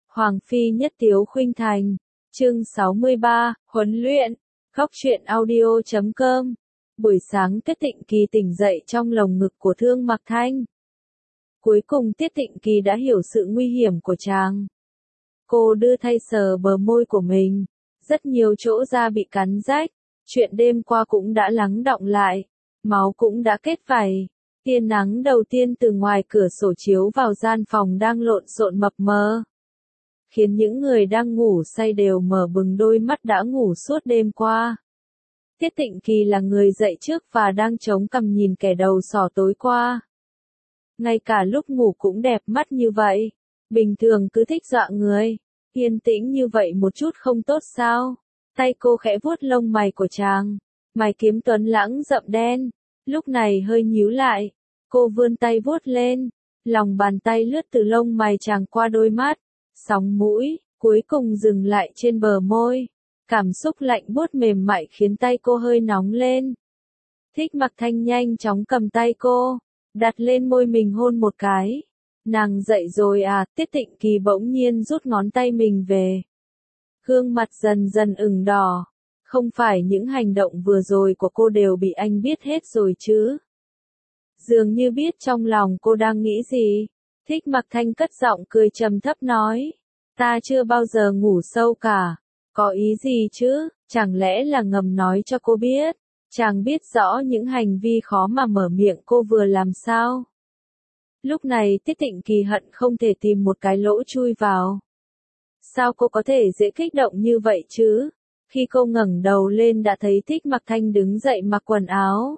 Hoàng phi nhất tiếu khuynh thành. Chương 63, huấn luyện. Góc truyện audio.com. Buổi sáng Tiết Tịnh Kỳ tỉnh dậy trong lồng ngực của Thương Mặc Thanh. Cuối cùng Tiết Tịnh Kỳ đã hiểu sự nguy hiểm của chàng. Cô đưa tay sờ bờ môi của mình, rất nhiều chỗ da bị cắn rách, chuyện đêm qua cũng đã lắng đọng lại, máu cũng đã kết vảy. Tia nắng đầu tiên từ ngoài cửa sổ chiếu vào gian phòng đang lộn xộn mập mờ, khiến những người đang ngủ say đều mở bừng đôi mắt đã ngủ suốt đêm qua. Tiết Tịnh Kỳ là người dậy trước và đang chống cằm nhìn kẻ đầu sỏ tối qua. Ngay cả lúc ngủ cũng đẹp mắt như vậy, bình thường cứ thích dọa người, yên tĩnh như vậy một chút không tốt sao? Tay cô khẽ vuốt lông mày của chàng, mày kiếm tuấn lãng rậm đen, lúc này hơi nhíu lại, cô vươn tay vuốt lên, lòng bàn tay lướt từ lông mày chàng qua đôi mắt, sóng mũi, cuối cùng dừng lại trên bờ môi. Cảm xúc lạnh buốt mềm mại khiến tay cô hơi nóng lên. Thích Mặc Thanh nhanh chóng cầm tay cô, đặt lên môi mình hôn một cái. Nàng dậy rồi à? Tiết Tịnh Kỳ bỗng nhiên rút ngón tay mình về. Gương mặt dần dần ửng đỏ. Không phải những hành động vừa rồi của cô đều bị anh biết hết rồi chứ? Dường như biết trong lòng cô đang nghĩ gì. Thích Mặc Thanh cất giọng cười trầm thấp nói. Ta chưa bao giờ ngủ sâu cả. Có ý gì chứ, chẳng lẽ là ngầm nói cho cô biết, chàng biết rõ những hành vi khó mà mở miệng cô vừa làm sao. Lúc này Tiết Tịnh Kỳ hận không thể tìm một cái lỗ chui vào. Sao cô có thể dễ kích động như vậy chứ? Khi cô ngẩng đầu lên đã thấy Thích Mặc Thanh đứng dậy mặc quần áo.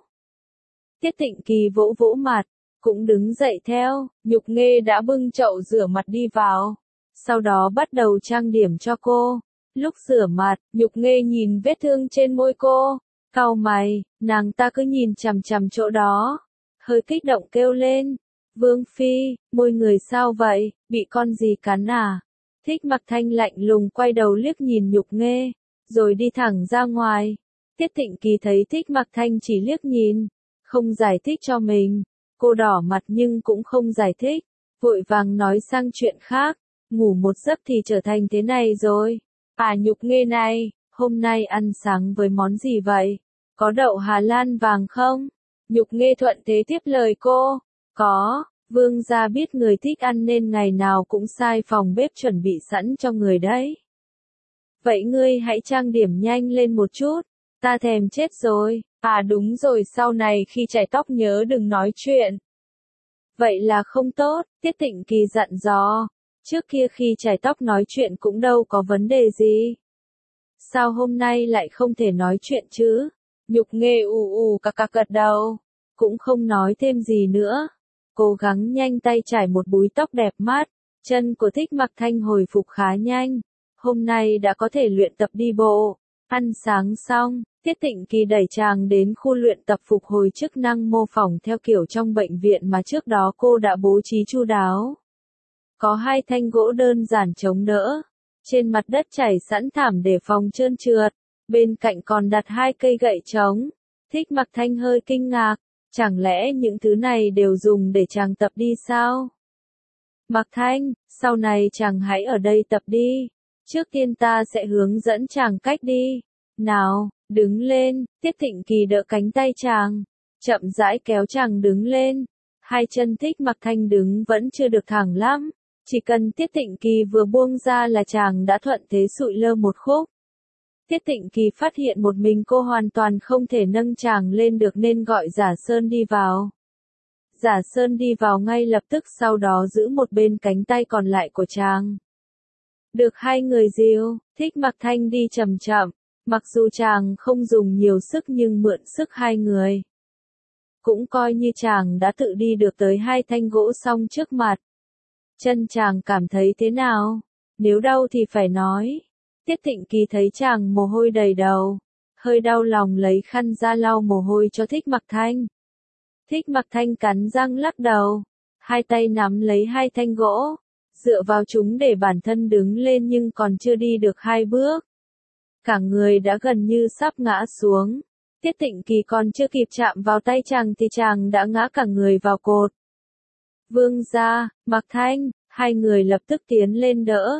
Tiết Tịnh Kỳ vỗ vỗ mặt, cũng đứng dậy theo, Nhục Nghê đã bưng chậu rửa mặt đi vào, sau đó bắt đầu trang điểm cho cô. Lúc rửa mặt, Nhục Nghê nhìn vết thương trên môi cô, cau mày, nàng ta cứ nhìn chằm chằm chỗ đó, hơi kích động kêu lên, Vương Phi, môi người sao vậy, bị con gì cắn à? Thích Mặc Thanh lạnh lùng quay đầu liếc nhìn Nhục Nghê, rồi đi thẳng ra ngoài. Tiết Tịnh Kỳ thấy Thích Mặc Thanh chỉ liếc nhìn, không giải thích cho mình, cô đỏ mặt nhưng cũng không giải thích, vội vàng nói sang chuyện khác, ngủ một giấc thì trở thành thế này rồi. À Nhục Nghê này, hôm nay ăn sáng với món gì vậy? Có đậu Hà Lan vàng không? Nhục Nghê thuận thế tiếp lời cô. Có, vương gia biết người thích ăn nên ngày nào cũng sai phòng bếp chuẩn bị sẵn cho người đấy. Vậy ngươi hãy trang điểm nhanh lên một chút, ta thèm chết rồi. À đúng rồi, sau này khi chải tóc nhớ đừng nói chuyện. Vậy là không tốt, Tiết Tịnh Kỳ dặn dò. Trước kia khi chải tóc nói chuyện cũng đâu có vấn đề gì. Sao hôm nay lại không thể nói chuyện chứ? Nhục Nghê cặc cặc gật đầu, cũng không nói thêm gì nữa. Cố gắng nhanh tay trải một búi tóc đẹp mắt, chân của Thích Mặc Thanh hồi phục khá nhanh. Hôm nay đã có thể luyện tập đi bộ. Ăn sáng xong, Tiết Tịnh Kỳ đẩy chàng đến khu luyện tập phục hồi chức năng mô phỏng theo kiểu trong bệnh viện mà trước đó cô đã bố trí chu đáo. Có 2 thanh gỗ đơn giản chống đỡ. Trên mặt đất trải sẵn thảm để phòng trơn trượt. Bên cạnh còn đặt 2 cây gậy trống. Thích Mặc Thanh hơi kinh ngạc. Chẳng lẽ những thứ này đều dùng để chàng tập đi sao? Mặc Thanh, sau này chàng hãy ở đây tập đi. Trước tiên ta sẽ hướng dẫn chàng cách đi. Nào, đứng lên. Tiết Tịnh Kỳ đỡ cánh tay chàng, chậm rãi kéo chàng đứng lên. 2 chân Thích Mặc Thanh đứng vẫn chưa được thẳng lắm. Chỉ cần Tiết Tịnh Kỳ vừa buông ra là chàng đã thuận thế sụi lơ một khúc. Tiết Tịnh Kỳ phát hiện một mình cô hoàn toàn không thể nâng chàng lên được nên gọi Giả Sơn đi vào. Giả Sơn đi vào ngay lập tức, sau đó giữ một bên cánh tay còn lại của chàng. Được 2 người dìu, Thích Mặc Thanh đi chậm chậm, mặc dù chàng không dùng nhiều sức nhưng mượn sức 2 người. Cũng coi như chàng đã tự đi được tới 2 thanh gỗ xong trước mặt. Chân chàng cảm thấy thế nào? Nếu đau thì phải nói. Tiết Tịnh Kỳ thấy chàng mồ hôi đầy đầu, hơi đau lòng lấy khăn ra lau mồ hôi cho Thích Mặc Thanh. Thích Mặc Thanh cắn răng lắc đầu, 2 tay nắm lấy 2 thanh gỗ, dựa vào chúng để bản thân đứng lên nhưng còn chưa đi được 2 bước. Cả người đã gần như sắp ngã xuống. Tiết Tịnh Kỳ còn chưa kịp chạm vào tay chàng thì chàng đã ngã cả người vào cột. Vương gia, Mặc Thanh, 2 người lập tức tiến lên đỡ.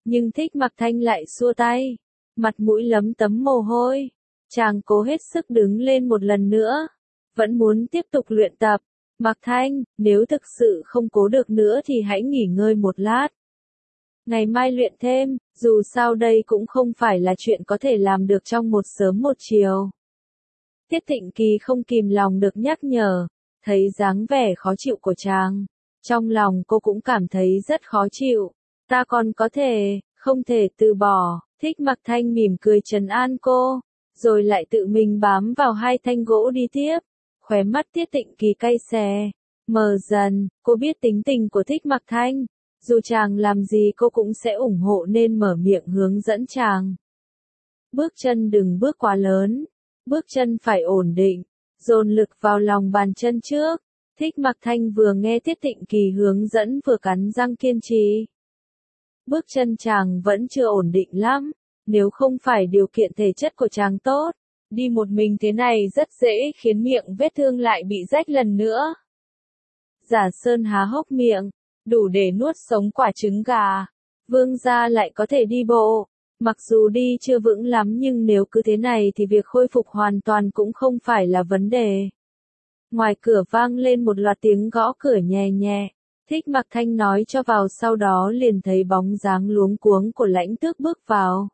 Nhưng Thích Mặc Thanh lại xua tay, mặt mũi lấm tấm mồ hôi. Chàng cố hết sức đứng lên một lần nữa, vẫn muốn tiếp tục luyện tập. Mặc Thanh, nếu thực sự không cố được nữa thì hãy nghỉ ngơi một lát. Ngày mai luyện thêm, dù sao đây cũng không phải là chuyện có thể làm được trong một sớm một chiều. Tiết Thịnh Kỳ không kìm lòng được nhắc nhở, thấy dáng vẻ khó chịu của chàng. Trong lòng cô cũng cảm thấy rất khó chịu. Ta còn có thể, không thể từ bỏ. Thích Mặc Thanh mỉm cười trấn an cô, rồi lại tự mình bám vào hai thanh gỗ đi tiếp. Khóe mắt Tiết Thịnh Kỳ cay xè, mờ dần, cô biết tính tình của Thích Mặc Thanh. Dù chàng làm gì cô cũng sẽ ủng hộ nên mở miệng hướng dẫn chàng. Bước chân đừng bước quá lớn, bước chân phải ổn định, dồn lực vào lòng bàn chân trước. Thích Mặc Thanh vừa nghe Tiết Thịnh Kỳ hướng dẫn vừa cắn răng kiên trì. Bước chân chàng vẫn chưa ổn định lắm, nếu không phải điều kiện thể chất của chàng tốt, đi một mình thế này rất dễ khiến miệng vết thương lại bị rách lần nữa. Giả Sơn há hốc miệng, đủ để nuốt sống quả trứng gà. Vương gia lại có thể đi bộ, mặc dù đi chưa vững lắm nhưng nếu cứ thế này thì việc khôi phục hoàn toàn cũng không phải là vấn đề. Ngoài cửa vang lên một loạt tiếng gõ cửa nhẹ nhẹ. Thích Mặc Thanh nói cho vào, sau đó liền thấy bóng dáng luống cuống của Lãnh Tước bước vào.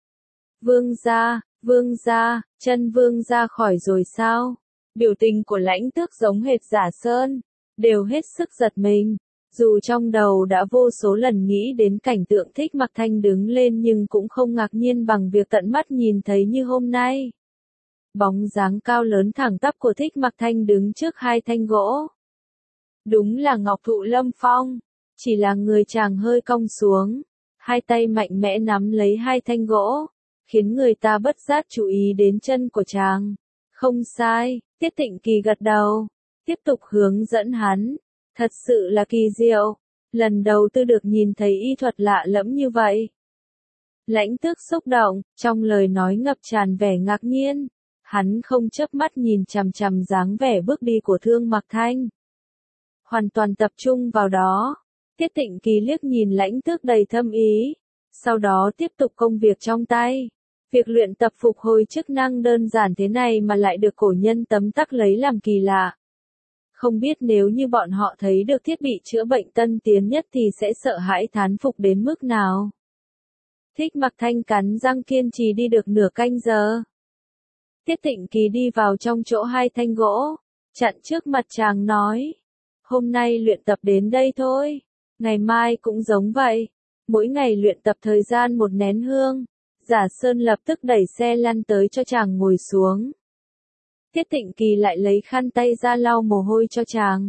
Vương gia, chân vương gia khỏi rồi sao? Biểu tình của Lãnh Tước giống hệt Giả Sơn, đều hết sức giật mình. Dù trong đầu đã vô số lần nghĩ đến cảnh tượng Thích Mặc Thanh đứng lên nhưng cũng không ngạc nhiên bằng việc tận mắt nhìn thấy như hôm nay. Bóng dáng cao lớn thẳng tắp của Thích Mặc Thanh đứng trước hai thanh gỗ. Đúng là Ngọc Thụ Lâm Phong, chỉ là người chàng hơi cong xuống, hai tay mạnh mẽ nắm lấy hai thanh gỗ, khiến người ta bất giác chú ý đến chân của chàng. Không sai, Tiết Thịnh Kỳ gật đầu, tiếp tục hướng dẫn hắn. Thật sự là kỳ diệu, lần đầu tôi được nhìn thấy y thuật lạ lẫm như vậy. Lãnh Tước xúc động, trong lời nói ngập tràn vẻ ngạc nhiên, hắn không chớp mắt nhìn chằm chằm dáng vẻ bước đi của Thương Mặc Thanh. Hoàn toàn tập trung vào đó, Tiết Thịnh Kỳ liếc nhìn Lãnh Tước đầy thâm ý, sau đó tiếp tục công việc trong tay. Việc luyện tập phục hồi chức năng đơn giản thế này mà lại được cổ nhân tấm tắc lấy làm kỳ lạ. Không biết nếu như bọn họ thấy được thiết bị chữa bệnh tân tiến nhất thì sẽ sợ hãi thán phục đến mức nào. Thích Mặc Thanh cắn răng kiên trì đi được nửa canh giờ. Tiết Thịnh Kỳ đi vào trong chỗ hai thanh gỗ, chặn trước mặt chàng nói. Hôm nay luyện tập đến đây thôi, ngày mai cũng giống vậy. Mỗi ngày luyện tập thời gian một nén hương. Giả Sơn lập tức đẩy xe lăn tới cho chàng ngồi xuống. Tiết Thịnh Kỳ lại lấy khăn tay ra lau mồ hôi cho chàng.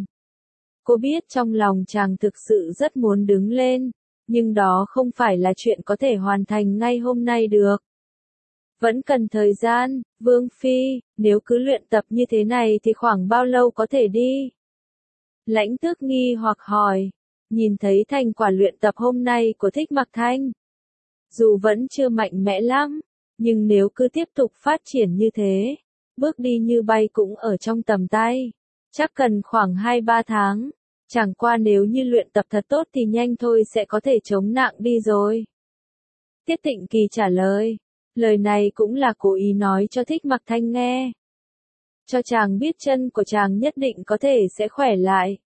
Cô biết trong lòng chàng thực sự rất muốn đứng lên, nhưng đó không phải là chuyện có thể hoàn thành ngay hôm nay được. Vẫn cần thời gian, Vương Phi, nếu cứ luyện tập như thế này thì khoảng bao lâu có thể đi? Lãnh Tước nghi hoặc hỏi, nhìn thấy thành quả luyện tập hôm nay của Thích Mặc Thanh. Dù vẫn chưa mạnh mẽ lắm, nhưng nếu cứ tiếp tục phát triển như thế, bước đi như bay cũng ở trong tầm tay. Chắc cần khoảng 2-3 tháng. Chẳng qua nếu như luyện tập thật tốt thì nhanh thôi sẽ có thể chống nặng đi rồi. Tiết Thịnh Kỳ trả lời. Lời này cũng là cố ý nói cho Thích Mặc Thanh nghe. Cho chàng biết chân của chàng nhất định có thể sẽ khỏe lại.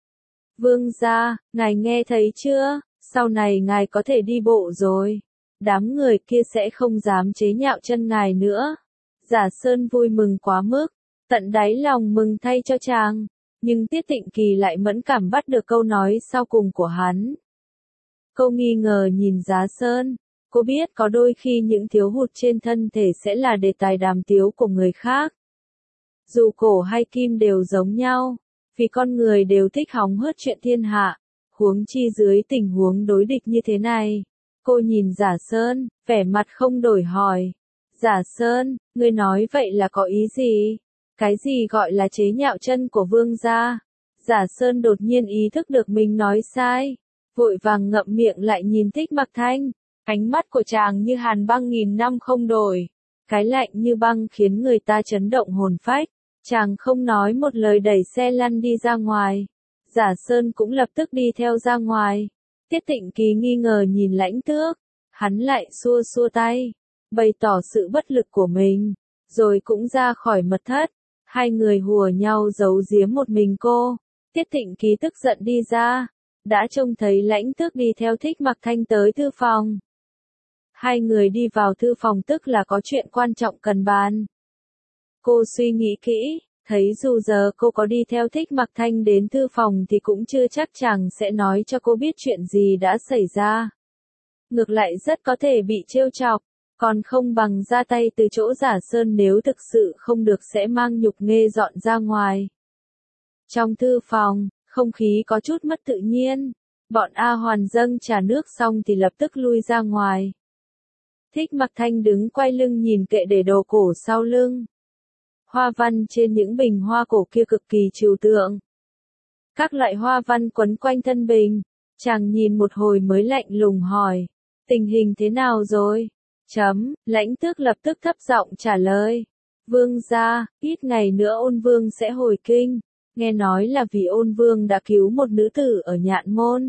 Vương gia, ngài nghe thấy chưa? Sau này ngài có thể đi bộ rồi. Đám người kia sẽ không dám chế nhạo chân ngài nữa. Giả Sơn vui mừng quá mức, tận đáy lòng mừng thay cho chàng, nhưng Tiết Thịnh Kỳ lại mẫn cảm bắt được câu nói sau cùng của hắn. Cô nghi ngờ nhìn Giả Sơn, cô biết có đôi khi những thiếu hụt trên thân thể sẽ là đề tài đàm tiếu của người khác. Dù cổ hay kim đều giống nhau, vì con người đều thích hóng hớt chuyện thiên hạ, huống chi dưới tình huống đối địch như thế này. Cô nhìn Giả Sơn, vẻ mặt không đổi hỏi. Giả Sơn, ngươi nói vậy là có ý gì? Cái gì gọi là chế nhạo chân của vương gia? Giả Sơn đột nhiên ý thức được mình nói sai, vội vàng ngậm miệng lại nhìn Thích Mặc Thanh. Ánh mắt của chàng như hàn băng nghìn năm không đổi. Cái lạnh như băng khiến người ta chấn động hồn phách. Chàng không nói một lời đẩy xe lăn đi ra ngoài. Giả Sơn cũng lập tức đi theo ra ngoài. Tiết Thịnh Kỳ nghi ngờ nhìn Lãnh Tước. Hắn lại xua xua tay, bày tỏ sự bất lực của mình, rồi cũng ra khỏi mật thất. Hai người hùa nhau giấu giếm một mình cô. Tiết Thịnh Ký tức giận đi ra, đã trông thấy Lãnh Tước đi theo Thích Mặc Thanh tới thư phòng. Hai người đi vào thư phòng tức là có chuyện quan trọng cần bàn. Cô suy nghĩ kỹ, thấy dù giờ cô có đi theo Thích Mặc Thanh đến thư phòng thì cũng chưa chắc chàng sẽ nói cho cô biết chuyện gì đã xảy ra. Ngược lại rất có thể bị trêu chọc, còn không bằng ra tay từ chỗ Giả Sơn, nếu thực sự không được sẽ mang nhục nghê dọn ra ngoài. Trong thư phòng, không khí có chút mất tự nhiên, bọn A Hoàn dâng trà nước xong thì lập tức lui ra ngoài. Thích Mặc Thanh đứng quay lưng nhìn kệ để đồ cổ sau lưng. Hoa văn trên những bình hoa cổ kia cực kỳ trừu tượng. Các loại hoa văn quấn quanh thân bình, chàng nhìn một hồi mới lạnh lùng hỏi, tình hình thế nào rồi? Lãnh Tước lập tức thấp giọng trả lời, vương gia, ít ngày nữa Ôn Vương sẽ hồi kinh, nghe nói là vì Ôn Vương đã cứu một nữ tử ở Nhạn Môn.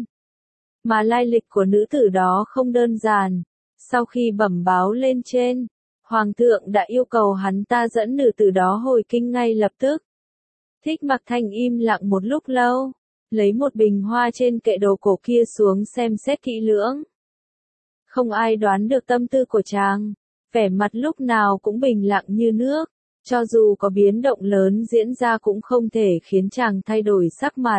Mà lai lịch của nữ tử đó không đơn giản, sau khi bẩm báo lên trên, Hoàng thượng đã yêu cầu hắn ta dẫn nữ tử đó hồi kinh ngay lập tức. Thích Mặc Thanh im lặng một lúc lâu, lấy một bình hoa trên kệ đồ cổ kia xuống xem xét kỹ lưỡng. Không ai đoán được tâm tư của chàng, vẻ mặt lúc nào cũng bình lặng như nước, cho dù có biến động lớn diễn ra cũng không thể khiến chàng thay đổi sắc mặt.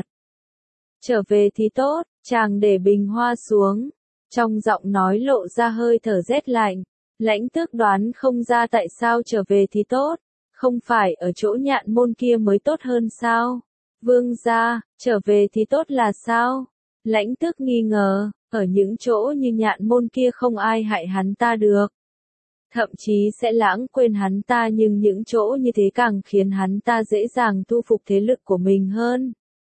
Trở về thì tốt, chàng để bình hoa xuống, trong giọng nói lộ ra hơi thở rét lạnh. Lãnh Tước đoán không ra tại sao trở về thì tốt, không phải ở chỗ Nhạn Môn kia mới tốt hơn sao? Vương gia, trở về thì tốt là sao? Lãnh Tước nghi ngờ, ở những chỗ như Nhạn Môn kia không ai hại hắn ta được. Thậm chí sẽ lãng quên hắn ta, nhưng những chỗ như thế càng khiến hắn ta dễ dàng thu phục thế lực của mình hơn.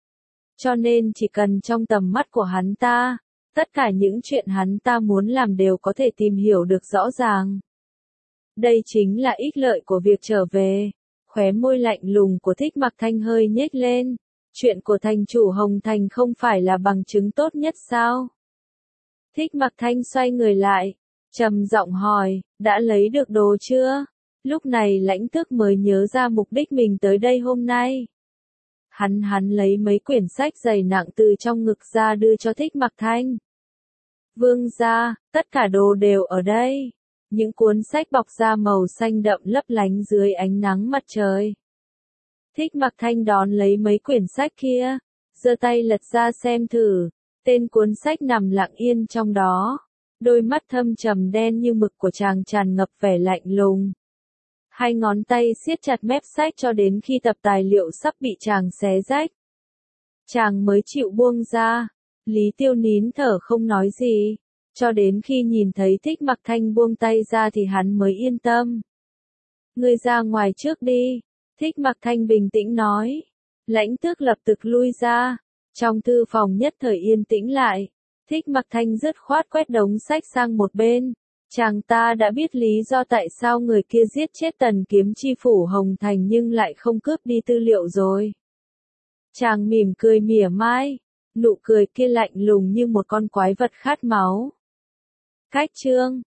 Cho nên chỉ cần trong tầm mắt của hắn ta, tất cả những chuyện hắn ta muốn làm đều có thể tìm hiểu được rõ ràng. Đây chính là ích lợi của việc trở về. Khóe môi lạnh lùng của Thích Mặc Thanh hơi nhếch lên. Chuyện của thành chủ Hồng Thành không phải là bằng chứng tốt nhất sao? Thích Mặc Thanh xoay người lại, trầm giọng hỏi, đã lấy được đồ chưa? Lúc này Lãnh Tước mới nhớ ra mục đích mình tới đây hôm nay. Hắn lấy mấy quyển sách dày nặng từ trong ngực ra đưa cho Thích Mặc Thanh. Vương gia, tất cả đồ đều ở đây. Những cuốn sách bọc da màu xanh đậm lấp lánh dưới ánh nắng mặt trời. Thích Mặc Thanh đón lấy mấy quyển sách kia, giơ tay lật ra xem thử, tên cuốn sách nằm lặng yên trong đó. Đôi mắt thâm trầm đen như mực của chàng tràn ngập vẻ lạnh lùng. Hai ngón tay siết chặt mép sách cho đến khi tập tài liệu sắp bị chàng xé rách. Chàng mới chịu buông ra. Lý Tiêu nín thở không nói gì, cho đến khi nhìn thấy Thích Mặc Thanh buông tay ra thì hắn mới yên tâm. Ngươi ra ngoài trước đi, Thích Mặc Thanh bình tĩnh nói. Lãnh Tước lập tức lui ra, trong thư phòng nhất thời yên tĩnh lại. Thích Mặc Thanh dứt khoát quét đống sách sang một bên. Chàng ta đã biết lý do tại sao người kia giết chết Tần Kiếm Chi phủ Hồng Thành nhưng lại không cướp đi tư liệu rồi. Chàng mỉm cười mỉa mai. Nụ cười kia lạnh lùng như một con quái vật khát máu. Cách chương